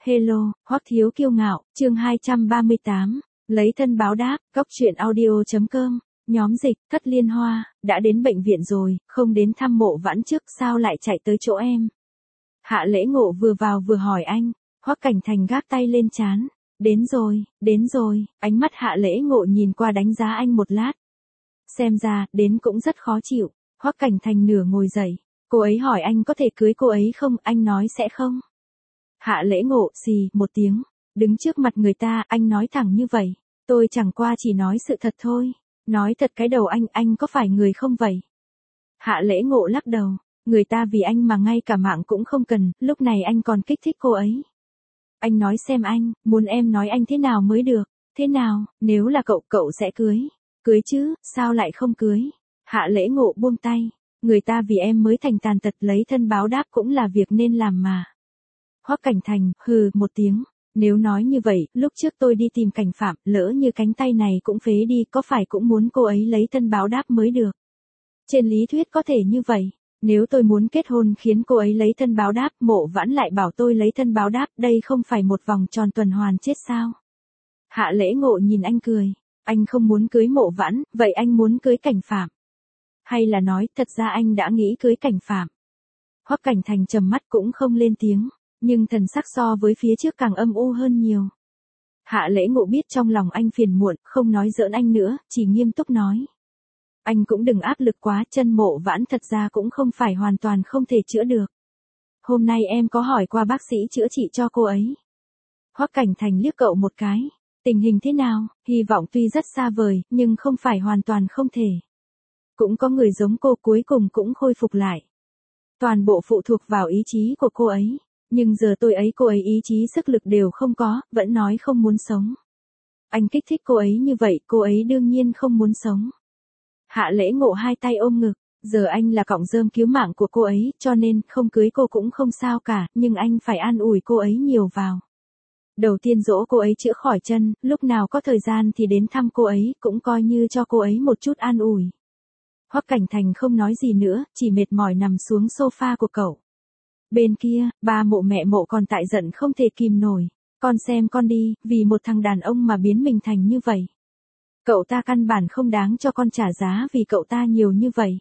Hello, Hoắc Thiếu Kiêu Ngạo, chương 238, lấy thân báo đáp, góc truyện audio.com, nhóm dịch, Thất Liên Hoa, đã đến bệnh viện rồi, không đến thăm Mộ Vãn trước sao lại chạy tới chỗ em. Hạ Lễ Ngộ vừa vào vừa hỏi anh, Hoắc Cảnh Thành gác tay lên trán, đến rồi, ánh mắt Hạ Lễ Ngộ nhìn qua đánh giá anh một lát. Xem ra, đến cũng rất khó chịu, Hoắc Cảnh Thành nửa ngồi dậy, cô ấy hỏi anh có thể cưới cô ấy không, anh nói sẽ không. Hạ Lễ Ngộ xì một tiếng, đứng trước mặt người ta, anh nói thẳng như vậy, tôi chẳng qua chỉ nói sự thật thôi, nói thật cái đầu anh có phải người không vậy? Hạ Lễ Ngộ lắc đầu, người ta vì anh mà ngay cả mạng cũng không cần, lúc này anh còn kích thích cô ấy. Anh nói xem anh, muốn em nói anh thế nào mới được, thế nào, nếu là cậu sẽ cưới chứ, sao lại không cưới? Hạ Lễ Ngộ buông tay, người ta vì em mới thành tàn tật lấy thân báo đáp cũng là việc nên làm mà. Hoắc Cảnh Thành, hừ một tiếng, nếu nói như vậy, lúc trước tôi đi tìm Cảnh Phạm, lỡ như cánh tay này cũng phế đi, có phải cũng muốn cô ấy lấy thân báo đáp mới được. Trên lý thuyết có thể như vậy, nếu tôi muốn kết hôn khiến cô ấy lấy thân báo đáp, Mộ Vãn lại bảo tôi lấy thân báo đáp, đây không phải một vòng tròn tuần hoàn chết sao? Hạ Lễ Ngộ nhìn anh cười, anh không muốn cưới Mộ Vãn, vậy anh muốn cưới Cảnh Phạm? Hay là nói, thật ra anh đã nghĩ cưới Cảnh Phạm? Hoắc Cảnh Thành trầm mắt cũng không lên tiếng, nhưng thần sắc so với phía trước càng âm u hơn nhiều. Hạ Lễ Ngộ biết trong lòng anh phiền muộn, không nói giỡn anh nữa, chỉ nghiêm túc nói. Anh cũng đừng áp lực quá, chân Mộ Vãn thật ra cũng không phải hoàn toàn không thể chữa được. Hôm nay em có hỏi qua bác sĩ chữa trị cho cô ấy. Hoắc Cảnh Thành liếc cậu một cái, tình hình thế nào, hy vọng tuy rất xa vời, nhưng không phải hoàn toàn không thể. Cũng có người giống cô cuối cùng cũng khôi phục lại. Toàn bộ phụ thuộc vào ý chí của cô ấy. Nhưng giờ cô ấy ý chí sức lực đều không có, vẫn nói không muốn sống. Anh kích thích cô ấy như vậy, cô ấy đương nhiên không muốn sống. Hạ Lễ Ngộ hai tay ôm ngực, giờ anh là cọng rơm cứu mạng của cô ấy, cho nên không cưới cô cũng không sao cả, nhưng anh phải an ủi cô ấy nhiều vào. Đầu tiên dỗ cô ấy chữa khỏi chân, lúc nào có thời gian thì đến thăm cô ấy, cũng coi như cho cô ấy một chút an ủi. Hoắc Cảnh Thành không nói gì nữa, chỉ mệt mỏi nằm xuống sofa của cậu. Bên kia, ba Mộ mẹ Mộ còn tại giận không thể kìm nổi. Con xem con đi, vì một thằng đàn ông mà biến mình thành như vậy. Cậu ta căn bản không đáng cho con trả giá vì cậu ta nhiều như vậy.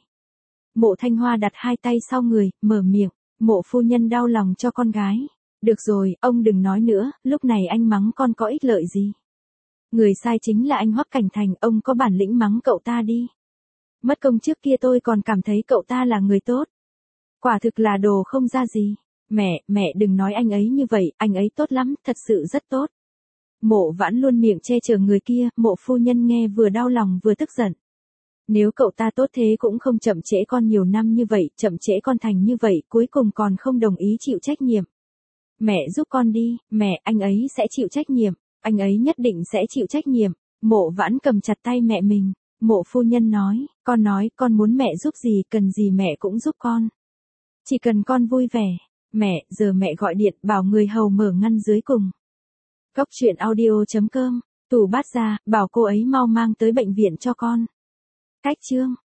Mộ Thanh Hoa đặt hai tay sau người, mở miệng, Mộ phu nhân đau lòng cho con gái. Được rồi, ông đừng nói nữa, lúc này anh mắng con có ích lợi gì. Người sai chính là anh Hoắc Cảnh Thành, ông có bản lĩnh mắng cậu ta đi. Mất công trước kia tôi còn cảm thấy cậu ta là người tốt. Quả thực là đồ không ra gì. Mẹ đừng nói anh ấy như vậy, anh ấy tốt lắm, thật sự rất tốt. Mộ Vãn luôn miệng che chở người kia, Mộ phu nhân nghe vừa đau lòng vừa tức giận. Nếu cậu ta tốt thế cũng không chậm trễ con nhiều năm như vậy, chậm trễ con thành như vậy, cuối cùng còn không đồng ý chịu trách nhiệm. Mẹ giúp con đi, mẹ, anh ấy sẽ chịu trách nhiệm, anh ấy nhất định sẽ chịu trách nhiệm. Mộ Vãn cầm chặt tay mẹ mình, Mộ phu nhân nói, con muốn mẹ giúp gì, cần gì mẹ cũng giúp con. Chỉ cần con vui vẻ. Mẹ, giờ mẹ gọi điện bảo người hầu mở ngăn dưới cùng. Góc truyện audio.com, tủ bát ra, bảo cô ấy mau mang tới bệnh viện cho con. Cách chương